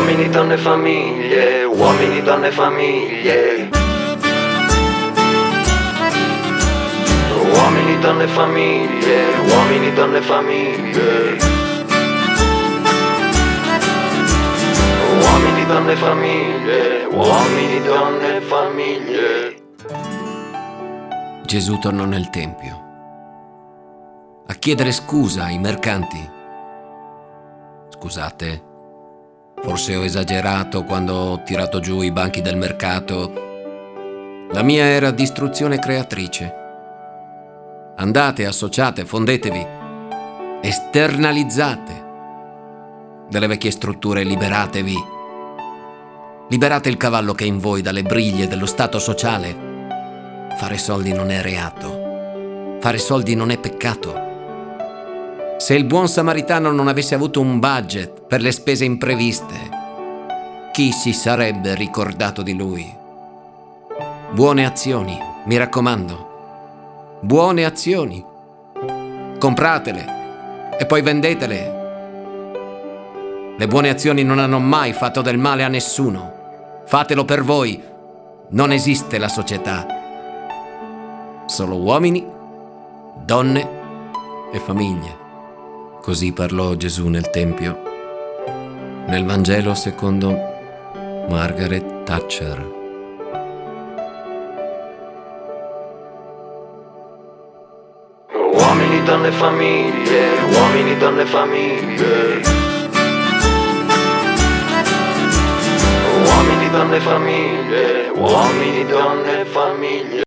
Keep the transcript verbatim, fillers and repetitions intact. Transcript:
Uomini, donne, famiglie, uomini, donne, famiglie. Uomini, donne, famiglie, uomini, donne, famiglie. Uomini, donne, famiglie, uomini, donne, famiglie. Gesù tornò nel tempio a chiedere scusa ai mercanti. Scusate, forse ho esagerato quando ho tirato giù i banchi del mercato. La mia era distruzione creatrice. Andate, associate, fondetevi, esternalizzate delle vecchie strutture, liberatevi. Liberate il cavallo che è in voi dalle briglie dello stato sociale. Fare soldi non è reato. Fare soldi non è peccato. Se il buon samaritano non avesse avuto un budget per le spese impreviste, chi si sarebbe ricordato di lui? Buone azioni, mi raccomando. Buone azioni. Compratele e poi vendetele. Le buone azioni non hanno mai fatto del male a nessuno. Fatelo per voi. Non esiste la società. Solo uomini, donne e famiglie. Così parlò Gesù nel Tempio, nel Vangelo secondo Margaret Thatcher. Uomini, donne, famiglie, uomini, donne, famiglie. Uomini, donne, famiglie, uomini, donne, famiglie.